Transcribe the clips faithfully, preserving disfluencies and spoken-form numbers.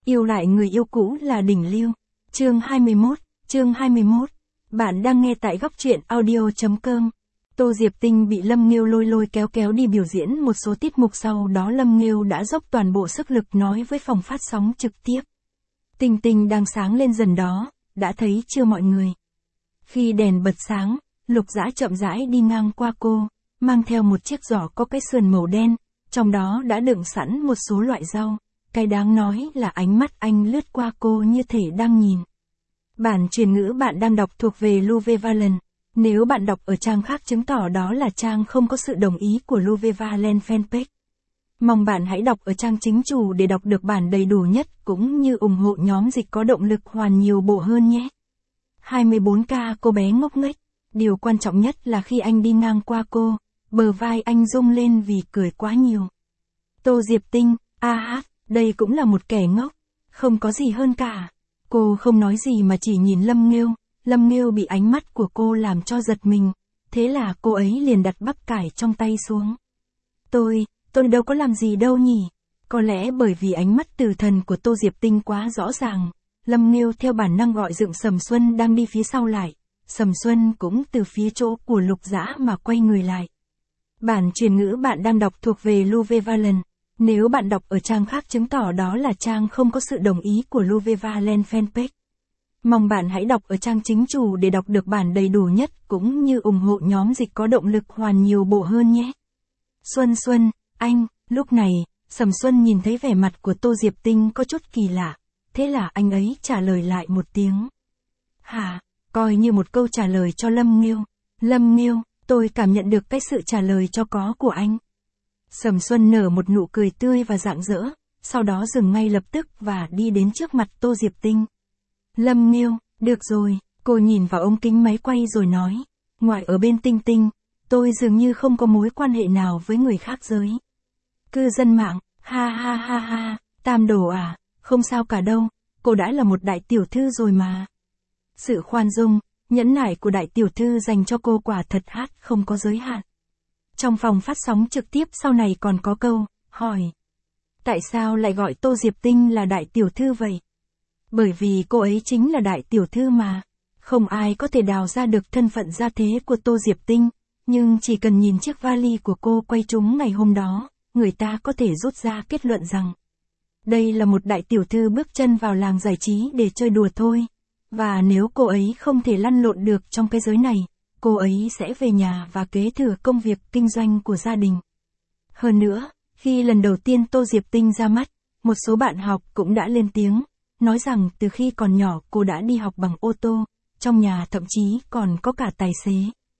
Yêu lại người yêu cũ là đỉnh lưu. Chương hai mươi mốt, chương hai mươi mốt. Bạn đang nghe tại góc truyện audio chấm com. Tô Diệp Tinh bị Lâm Nghiêu lôi lôi kéo kéo đi biểu diễn một số tiết mục, sau đó Lâm Nghiêu đã dốc toàn bộ sức lực nói với phòng phát sóng trực tiếp. Tinh Tinh đang sáng lên dần đó, đã thấy chưa mọi người? Khi đèn bật sáng, Lục Dã chậm rãi đi ngang qua cô, mang theo một chiếc giỏ có cái sườn màu đen, trong đó đã đựng sẵn một số loại rau. Cái đáng nói là ánh mắt anh lướt qua cô như thể đang nhìn. Bản truyền ngữ bạn đang đọc thuộc về Luvevalent. Nếu bạn đọc ở trang khác chứng tỏ đó là trang không có sự đồng ý của Luvevalent fanpage. Mong bạn hãy đọc ở trang chính chủ để đọc được bản đầy đủ nhất cũng như ủng hộ nhóm dịch có động lực hoàn nhiều bộ hơn nhé. hai mươi bốn K cô bé ngốc nghếch. Điều quan trọng nhất là khi anh đi ngang qua cô, bờ vai anh rung lên vì cười quá nhiều. Tô Diệp Tinh, a hát, đây cũng là một kẻ ngốc. Không có gì hơn cả. Cô không nói gì mà chỉ nhìn Lâm Nghiêu. Lâm Nghiêu bị ánh mắt của cô làm cho giật mình. Thế là cô ấy liền đặt bắp cải trong tay xuống. Tôi, tôi đâu có làm gì đâu nhỉ. Có lẽ bởi vì ánh mắt từ thần của Tô Diệp Tinh quá rõ ràng. Lâm Nghiêu theo bản năng gọi dựng Sầm Xuân đang đi phía sau lại. Sầm Xuân cũng từ phía chỗ của Lục Dã mà quay người lại. Bản truyền ngữ bạn đang đọc thuộc về Luvevalent. Nếu bạn đọc ở trang khác chứng tỏ đó là trang không có sự đồng ý của Luvevalent fanpage. Mong bạn hãy đọc ở trang chính chủ để đọc được bản đầy đủ nhất cũng như ủng hộ nhóm dịch có động lực hoàn nhiều bộ hơn nhé. Xuân Xuân, anh, lúc này, Sầm Xuân nhìn thấy vẻ mặt của Tô Diệp Tinh có chút kỳ lạ. Thế là anh ấy trả lời lại một tiếng. Hả, coi như một câu trả lời cho Lâm Nghiêu. Lâm Nghiêu, tôi cảm nhận được cái sự trả lời cho có của anh. Sầm Xuân nở một nụ cười tươi và rạng rỡ, sau đó dừng ngay lập tức và đi đến trước mặt Tô Diệp Tinh. Lâm Nghiêu, được rồi, cô nhìn vào ống kính máy quay rồi nói, ngoài ở bên Tinh Tinh, tôi dường như không có mối quan hệ nào với người khác giới. Cư dân mạng, ha ha ha ha, Tam Đồ à, không sao cả đâu, cô đã là một đại tiểu thư rồi mà. Sự khoan dung, nhẫn nại của đại tiểu thư dành cho cô quả thật hát không có giới hạn. Trong phòng phát sóng trực tiếp sau này còn có câu, hỏi. Tại sao lại gọi Tô Diệp Tinh là đại tiểu thư vậy? Bởi vì cô ấy chính là đại tiểu thư mà. Không ai có thể đào ra được thân phận gia thế của Tô Diệp Tinh, nhưng chỉ cần nhìn chiếc vali của cô quay trúng ngày hôm đó, người ta có thể rút ra kết luận rằng đây là một đại tiểu thư bước chân vào làng giải trí để chơi đùa thôi. Và nếu cô ấy không thể lăn lộn được trong cái giới này, cô ấy sẽ về nhà và kế thừa công việc kinh doanh của gia đình. Hơn nữa, khi lần đầu tiên Tô Diệp Tinh ra mắt, một số bạn học cũng đã lên tiếng, nói rằng từ khi còn nhỏ cô đã đi học bằng ô tô, trong nhà thậm chí còn có cả tài xế.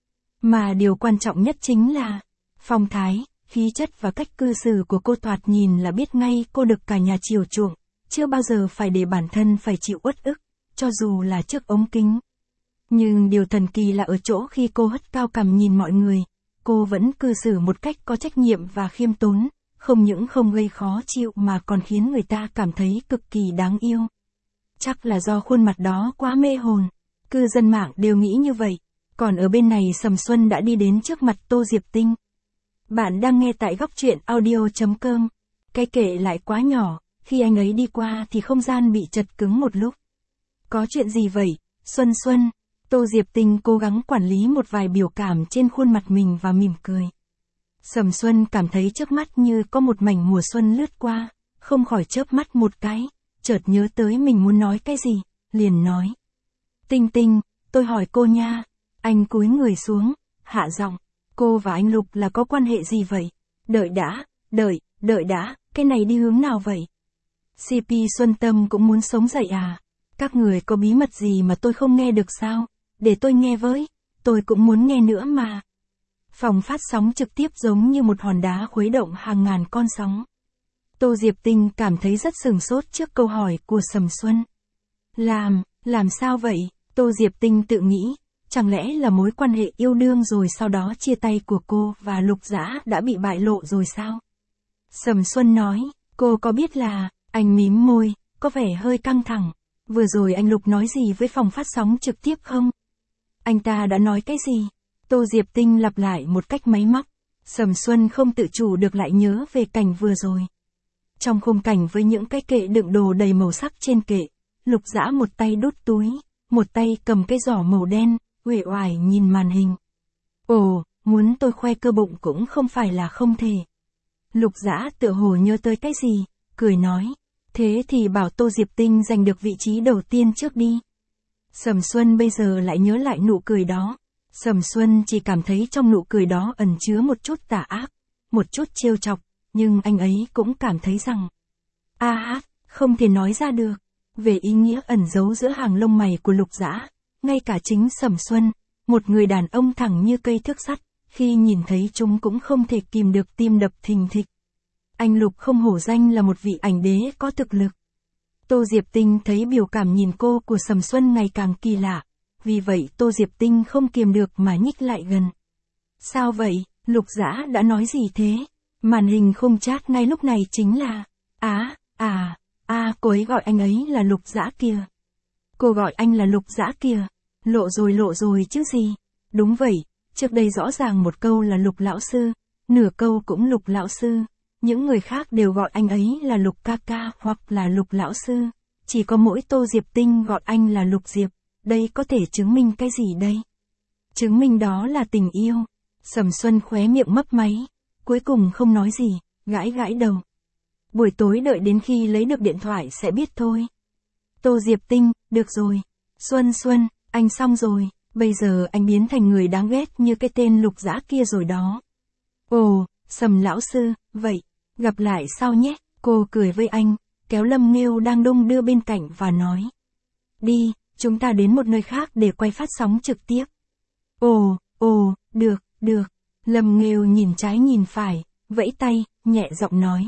Mà điều quan trọng nhất chính là phong thái, khí chất và cách cư xử của cô thoạt nhìn là biết ngay cô được cả nhà chiều chuộng, chưa bao giờ phải để bản thân phải chịu uất ức, cho dù là trước ống kính. Nhưng điều thần kỳ là ở chỗ khi cô hất cao cằm nhìn mọi người, cô vẫn cư xử một cách có trách nhiệm và khiêm tốn, không những không gây khó chịu mà còn khiến người ta cảm thấy cực kỳ đáng yêu. Chắc là do khuôn mặt đó quá mê hồn, cư dân mạng đều nghĩ như vậy. Còn ở bên này Sầm Xuân đã đi đến trước mặt Tô Diệp Tinh. Bạn đang nghe tại góc truyện audio chấm com. Cái kệ lại quá nhỏ, khi anh ấy đi qua thì không gian bị chật cứng một lúc. Có chuyện gì vậy, Xuân Xuân? Tô Diệp Tinh cố gắng quản lý một vài biểu cảm trên khuôn mặt mình và mỉm cười. Sầm Xuân cảm thấy trước mắt như có một mảnh mùa xuân lướt qua, không khỏi chớp mắt một cái, chợt nhớ tới mình muốn nói cái gì, liền nói. Tinh Tinh, tôi hỏi cô nha. Anh cúi người xuống, hạ giọng, cô và anh Lục là có quan hệ gì vậy? Đợi đã, đợi, đợi đã, cái này đi hướng nào vậy? xê pê Xuân Tâm cũng muốn sống dậy à? Các người có bí mật gì mà tôi không nghe được sao? Để tôi nghe với, tôi cũng muốn nghe nữa mà. Phòng phát sóng trực tiếp giống như một hòn đá khuấy động hàng ngàn con sóng. Tô Diệp Tinh cảm thấy rất sửng sốt trước câu hỏi của Sầm Xuân. Làm, làm sao vậy? Tô Diệp Tinh tự nghĩ, chẳng lẽ là mối quan hệ yêu đương rồi sau đó chia tay của cô và Lục Dã đã bị bại lộ rồi sao? Sầm Xuân nói, cô có biết là, anh mím môi, có vẻ hơi căng thẳng. Vừa rồi anh Lục nói gì với phòng phát sóng trực tiếp không? Anh ta đã nói cái gì? Tô Diệp Tinh lặp lại một cách máy móc. Sầm Xuân không tự chủ được lại nhớ về cảnh vừa rồi. Trong khung cảnh với những cái kệ đựng đồ đầy màu sắc trên kệ, Lục Dã một tay đút túi, một tay cầm cái giỏ màu đen, uể oải nhìn màn hình. Ồ, muốn tôi khoe cơ bụng cũng không phải là không thể. Lục Dã tựa hồ nhớ tới cái gì, cười nói. Thế thì bảo Tô Diệp Tinh giành được vị trí đầu tiên trước đi. Sầm Xuân bây giờ lại nhớ lại nụ cười đó. Sầm Xuân chỉ cảm thấy trong nụ cười đó ẩn chứa một chút tà ác, một chút trêu chọc, nhưng anh ấy cũng cảm thấy rằng, a hát, không thể nói ra được, về ý nghĩa ẩn giấu giữa hàng lông mày của Lục Dã, ngay cả chính Sầm Xuân, một người đàn ông thẳng như cây thước sắt, khi nhìn thấy chúng cũng không thể kìm được tim đập thình thịch. Anh Lục không hổ danh là một vị ảnh đế có thực lực. Tô Diệp Tinh thấy biểu cảm nhìn cô của Sầm Xuân ngày càng kỳ lạ, vì vậy Tô Diệp Tinh không kiềm được mà nhích lại gần. Sao vậy, Lục Dã đã nói gì thế? Màn hình khung chat ngay lúc này chính là, á, à, à, cô ấy gọi anh ấy là Lục Dã kìa. Cô gọi anh là Lục Dã kìa. Lộ rồi lộ rồi chứ gì. Đúng vậy, trước đây rõ ràng một câu là Lục lão sư, nửa câu cũng Lục lão sư. Những người khác đều gọi anh ấy là Lục ca ca hoặc là Lục lão sư. Chỉ có mỗi Tô Diệp Tinh gọi anh là Lục Diệp. Đây có thể chứng minh cái gì đây? Chứng minh đó là tình yêu. Sầm Xuân khóe miệng mấp máy, cuối cùng không nói gì, gãi gãi đầu. Buổi tối đợi đến khi lấy được điện thoại sẽ biết thôi. Tô Diệp Tinh, được rồi. Xuân Xuân, anh xong rồi, bây giờ anh biến thành người đáng ghét như cái tên Lục Dã kia rồi đó. Ồ, Sầm lão sư, vậy, gặp lại sau nhé. Cô cười với anh, kéo Lâm Nghêu đang đung đưa bên cạnh và nói. Đi, chúng ta đến một nơi khác để quay phát sóng trực tiếp. Ồ, ồ, được, được. Lâm Nghêu nhìn trái nhìn phải, vẫy tay, nhẹ giọng nói.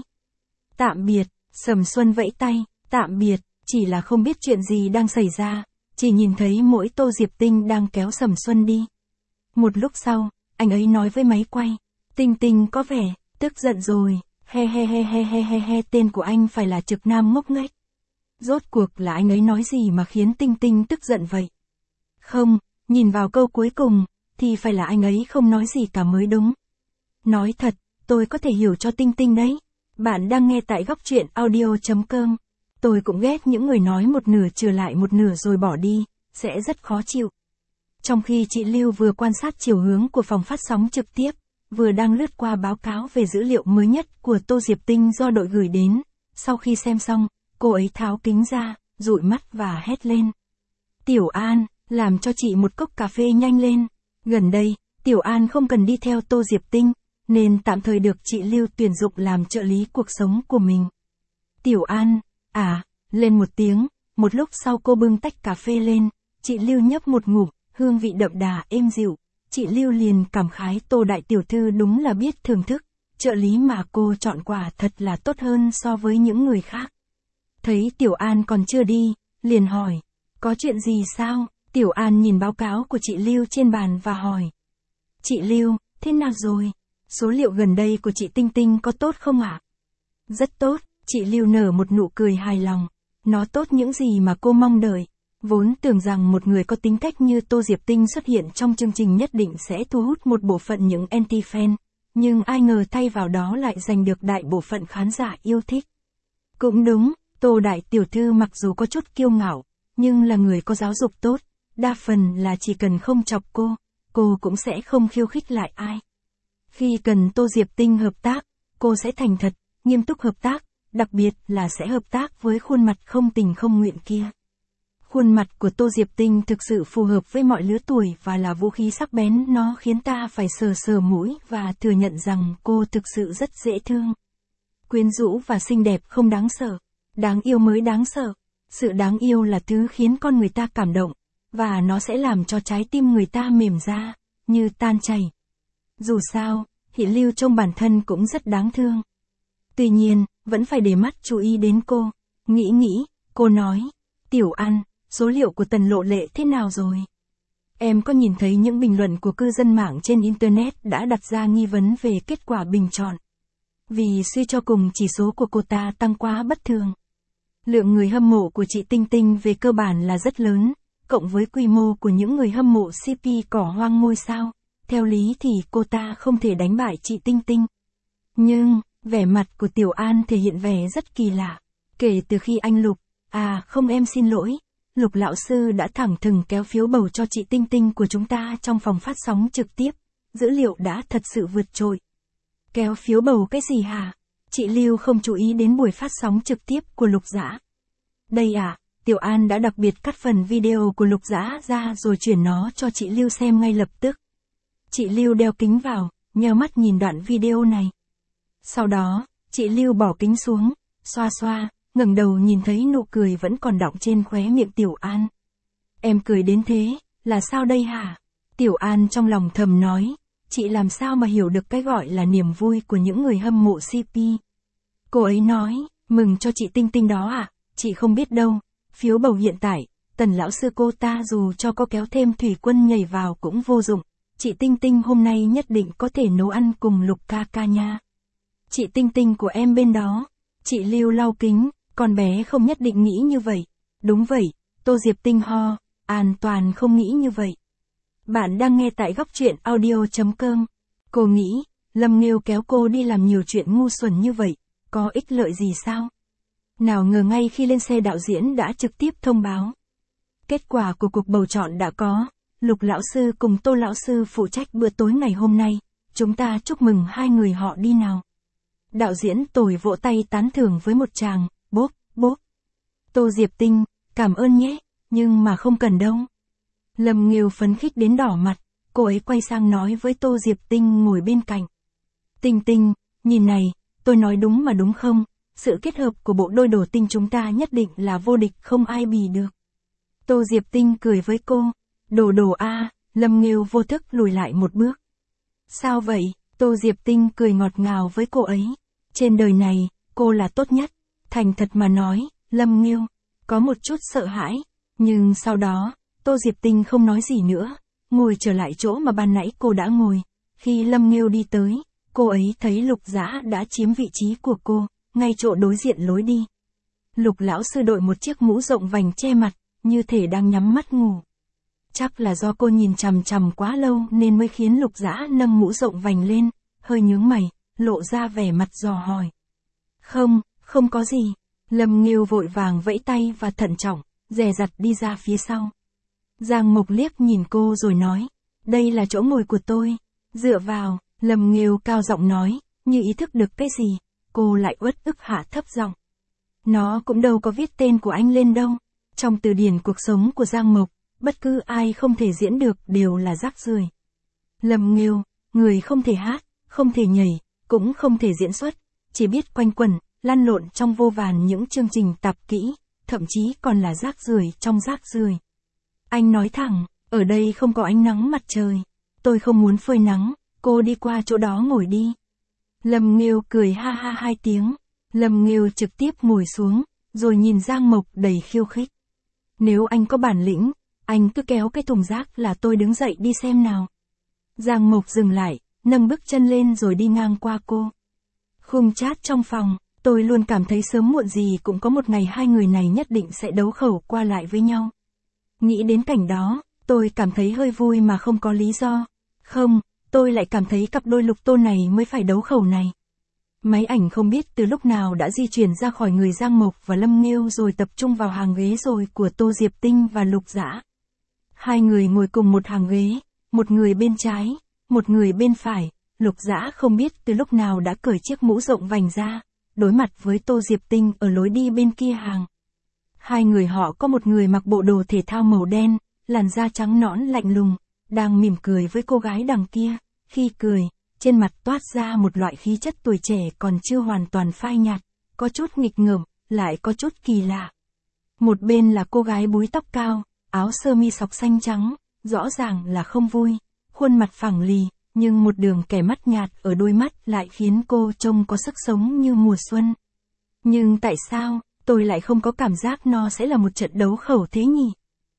Tạm biệt, Sầm Xuân vẫy tay, tạm biệt, chỉ là không biết chuyện gì đang xảy ra, chỉ nhìn thấy mỗi Tô Diệp Tinh đang kéo Sầm Xuân đi. Một lúc sau, anh ấy nói với máy quay, Tinh Tinh có vẻ, tức giận rồi, he he he he he he he tên của anh phải là Trực Nam ngốc nghếch. Rốt cuộc là anh ấy nói gì mà khiến Tinh Tinh tức giận vậy? Không, nhìn vào câu cuối cùng, thì phải là anh ấy không nói gì cả mới đúng. Nói thật, tôi có thể hiểu cho Tinh Tinh đấy. Bạn đang nghe tại góc truyện audio chấm com. Tôi cũng ghét những người nói một nửa trừ lại một nửa rồi bỏ đi, sẽ rất khó chịu. Trong khi chị Lưu vừa quan sát chiều hướng của phòng phát sóng trực tiếp, vừa đang lướt qua báo cáo về dữ liệu mới nhất của Tô Diệp Tinh do đội gửi đến, sau khi xem xong, cô ấy tháo kính ra, dụi mắt và hét lên. Tiểu An, làm cho chị một cốc cà phê nhanh lên. Gần đây, Tiểu An không cần đi theo Tô Diệp Tinh, nên tạm thời được chị Lưu tuyển dụng làm trợ lý cuộc sống của mình. Tiểu An, à, lên một tiếng, một lúc sau cô bưng tách cà phê lên, chị Lưu nhấp một ngụm, hương vị đậm đà êm dịu, chị Lưu liền cảm khái Tô đại tiểu thư đúng là biết thưởng thức, trợ lý mà cô chọn quả thật là tốt hơn so với những người khác. Thấy Tiểu An còn chưa đi, liền hỏi, có chuyện gì sao? Tiểu An nhìn báo cáo của chị Lưu trên bàn và hỏi. Chị Lưu, thế nào rồi? Số liệu gần đây của chị Tinh Tinh có tốt không ạ? Rất tốt, chị Lưu nở một nụ cười hài lòng. Nó tốt những gì mà cô mong đợi. Vốn tưởng rằng một người có tính cách như Tô Diệp Tinh xuất hiện trong chương trình nhất định sẽ thu hút một bộ phận những anti-fan. Nhưng ai ngờ thay vào đó lại giành được đại bộ phận khán giả yêu thích. Cũng đúng, Tô đại tiểu thư mặc dù có chút kiêu ngạo, nhưng là người có giáo dục tốt. Đa phần là chỉ cần không chọc cô, cô cũng sẽ không khiêu khích lại ai. Khi cần Tô Diệp Tinh hợp tác, cô sẽ thành thật, nghiêm túc hợp tác, đặc biệt là sẽ hợp tác với khuôn mặt không tình không nguyện kia. Khuôn mặt của Tô Diệp Tinh thực sự phù hợp với mọi lứa tuổi và là vũ khí sắc bén, nó khiến ta phải sờ sờ mũi và thừa nhận rằng cô thực sự rất dễ thương. Quyến rũ và xinh đẹp không đáng sợ, đáng yêu mới đáng sợ. Sự đáng yêu là thứ khiến con người ta cảm động, và nó sẽ làm cho trái tim người ta mềm ra, như tan chảy. Dù sao, Hỷ Lưu trông bản thân cũng rất đáng thương. Tuy nhiên, vẫn phải để mắt chú ý đến cô. Nghĩ nghĩ, cô nói, Tiểu An, số liệu của Tần Lộ Lệ thế nào rồi? Em có nhìn thấy những bình luận của cư dân mạng trên Internet đã đặt ra nghi vấn về kết quả bình chọn. Vì suy cho cùng chỉ số của cô ta tăng quá bất thường. Lượng người hâm mộ của chị Tinh Tinh về cơ bản là rất lớn, cộng với quy mô của những người hâm mộ xê pê cỏ hoang ngôi sao. Theo lý thì cô ta không thể đánh bại chị Tinh Tinh. Nhưng, Vẻ mặt của Tiểu An thể hiện vẻ rất kỳ lạ. Kể từ khi anh Lục, à không em xin lỗi, Lục lão sư đã thẳng thừng kéo phiếu bầu cho chị Tinh Tinh của chúng ta trong phòng phát sóng trực tiếp, dữ liệu đã thật sự vượt trội. Kéo phiếu bầu cái gì hả? Chị Lưu không chú ý đến buổi phát sóng trực tiếp của Lục Dã. Đây à, Tiểu An đã đặc biệt cắt phần video của Lục Dã ra rồi chuyển nó cho chị Lưu xem ngay lập tức. Chị Lưu đeo kính vào, nheo mắt nhìn đoạn video này. Sau đó, chị Lưu bỏ kính xuống, xoa xoa, ngẩng đầu nhìn thấy nụ cười vẫn còn đọng trên khóe miệng Tiểu An. Em cười đến thế, là sao đây hả? Tiểu An trong lòng thầm nói, chị làm sao mà hiểu được cái gọi là niềm vui của những người hâm mộ xê pê. Cô ấy nói, mừng cho chị Tinh Tinh đó à, chị không biết đâu, phiếu bầu hiện tại, Tần lão sư cô ta dù cho có kéo thêm Thủy Quân nhảy vào cũng vô dụng, chị Tinh Tinh hôm nay nhất định có thể nấu ăn cùng Lục ca ca nha. Chị Tinh Tinh của em bên đó, chị Lưu lau kính, con bé không nhất định nghĩ như vậy. Đúng vậy, Tô Diệp Tinh ho, an toàn không nghĩ như vậy. Bạn đang nghe tại góc truyện audio chấm com. Cô nghĩ, Lâm Nghiêu kéo cô đi làm nhiều chuyện ngu xuẩn như vậy, có ích lợi gì sao? Nào ngờ ngay khi lên xe đạo diễn đã trực tiếp thông báo. Kết quả của cuộc bầu chọn đã có, Lục lão sư cùng Tô lão sư phụ trách bữa tối ngày hôm nay, chúng ta chúc mừng hai người họ đi nào. Đạo diễn Tồi vỗ tay tán thưởng với một tràng, bốp, bốp. Tô Diệp Tinh, cảm ơn nhé, nhưng mà không cần đâu. Lâm Nghiêu phấn khích đến đỏ mặt, cô ấy quay sang nói với Tô Diệp Tinh ngồi bên cạnh. Tinh Tinh, nhìn này, tôi nói đúng mà đúng không? Sự kết hợp của bộ đôi đồ tinh chúng ta nhất định là vô địch không ai bì được. Tô Diệp Tinh cười với cô, đồ đồ a, Lâm Nghiêu vô thức lùi lại một bước. Sao vậy? Tô Diệp Tinh cười ngọt ngào với cô ấy. Trên đời này, cô là tốt nhất. Thành thật mà nói, Lâm Nghiêu, có một chút sợ hãi. Nhưng sau đó, Tô Diệp Tinh không nói gì nữa, ngồi trở lại chỗ mà ban nãy cô đã ngồi. Khi Lâm Nghiêu đi tới, cô ấy thấy Lục Dã đã chiếm vị trí của cô, ngay chỗ đối diện lối đi. Lục lão sư đội một chiếc mũ rộng vành che mặt, như thể đang nhắm mắt ngủ. Chắc là do cô nhìn chằm chằm quá lâu nên mới khiến Lục Dã nâng mũ rộng vành lên, hơi nhướng mày, lộ ra vẻ mặt dò hỏi. Không, không có gì. Lâm Nghiêu vội vàng vẫy tay và thận trọng, dè dặt đi ra phía sau. Giang Mộc liếc nhìn cô rồi nói, đây là chỗ ngồi của tôi. Dựa vào, Lâm Nghiêu cao giọng nói, như ý thức được cái gì, cô lại uất ức hạ thấp giọng. Nó cũng đâu có viết tên của anh lên đâu. Trong từ điển cuộc sống của Giang Mộc, bất cứ ai không thể diễn được đều là rác rưởi. Lâm Nghiêu, người không thể hát, không thể nhảy, cũng không thể diễn xuất, chỉ biết quanh quẩn, lăn lộn trong vô vàn những chương trình tạp kỹ, thậm chí còn là rác rưởi trong rác rưởi. Anh nói thẳng, ở đây không có ánh nắng mặt trời. Tôi không muốn phơi nắng, cô đi qua chỗ đó ngồi đi. Lâm Nghiêu cười ha ha hai tiếng. Lâm Nghiêu trực tiếp ngồi xuống, rồi nhìn Giang Mộc đầy khiêu khích. Nếu anh có bản lĩnh, anh cứ kéo cái thùng rác là tôi đứng dậy đi xem nào. Giang Mộc dừng lại, nâng bước chân lên rồi đi ngang qua cô. Khung chat trong phòng, tôi luôn cảm thấy sớm muộn gì cũng có một ngày hai người này nhất định sẽ đấu khẩu qua lại với nhau. Nghĩ đến cảnh đó, tôi cảm thấy hơi vui mà không có lý do. Không, tôi lại cảm thấy cặp đôi Lục Tô này mới phải đấu khẩu này. Máy ảnh không biết từ lúc nào đã di chuyển ra khỏi người Giang Mộc và Lâm Nghiêu rồi tập trung vào hàng ghế rồi của Tô Diệp Tinh và Lục Dã. Hai người ngồi cùng một hàng ghế, một người bên trái, một người bên phải. Lục Dã không biết từ lúc nào đã cởi chiếc mũ rộng vành ra, đối mặt với Tô Diệp Tinh ở lối đi bên kia hàng. Hai người họ có một người mặc bộ đồ thể thao màu đen, làn da trắng nõn lạnh lùng, đang mỉm cười với cô gái đằng kia. Khi cười, trên mặt toát ra một loại khí chất tuổi trẻ còn chưa hoàn toàn phai nhạt, có chút nghịch ngợm, lại có chút kỳ lạ. Một bên là cô gái búi tóc cao, áo sơ mi sọc xanh trắng, rõ ràng là không vui, khuôn mặt phẳng lì, nhưng một đường kẻ mắt nhạt ở đôi mắt lại khiến cô trông có sức sống như mùa xuân. Nhưng tại sao, tôi lại không có cảm giác nó sẽ là một trận đấu khẩu thế nhỉ?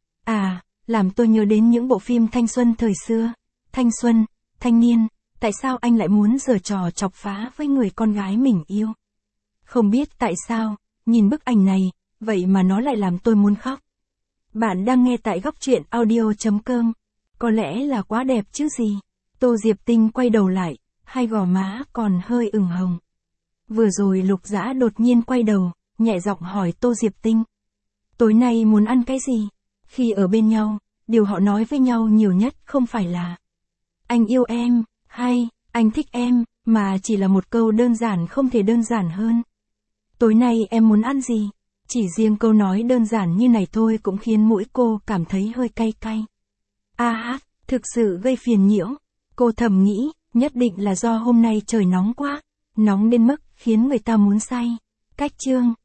À, làm tôi nhớ đến những bộ phim thanh xuân thời xưa. Thanh xuân, thanh niên, tại sao anh lại muốn giở trò chọc phá với người con gái mình yêu? Không biết tại sao, nhìn bức ảnh này, vậy mà nó lại làm tôi muốn khóc. Bạn đang nghe tại góc truyện audio chấm com. Có lẽ là quá đẹp chứ gì. Tô Diệp Tinh quay đầu lại, hai gò má còn hơi ửng hồng. Vừa rồi Lục Dã đột nhiên quay đầu, nhẹ giọng hỏi Tô Diệp Tinh. Tối nay muốn ăn cái gì? Khi ở bên nhau, điều họ nói với nhau nhiều nhất không phải là anh yêu em, hay anh thích em, mà chỉ là một câu đơn giản không thể đơn giản hơn. Tối nay em muốn ăn gì? Chỉ riêng câu nói đơn giản như này thôi cũng khiến mũi cô cảm thấy hơi cay cay. A hát, thực sự gây phiền nhiễu. Cô thầm nghĩ, nhất định là do hôm nay trời nóng quá, nóng đến mức khiến người ta muốn say. Cách chương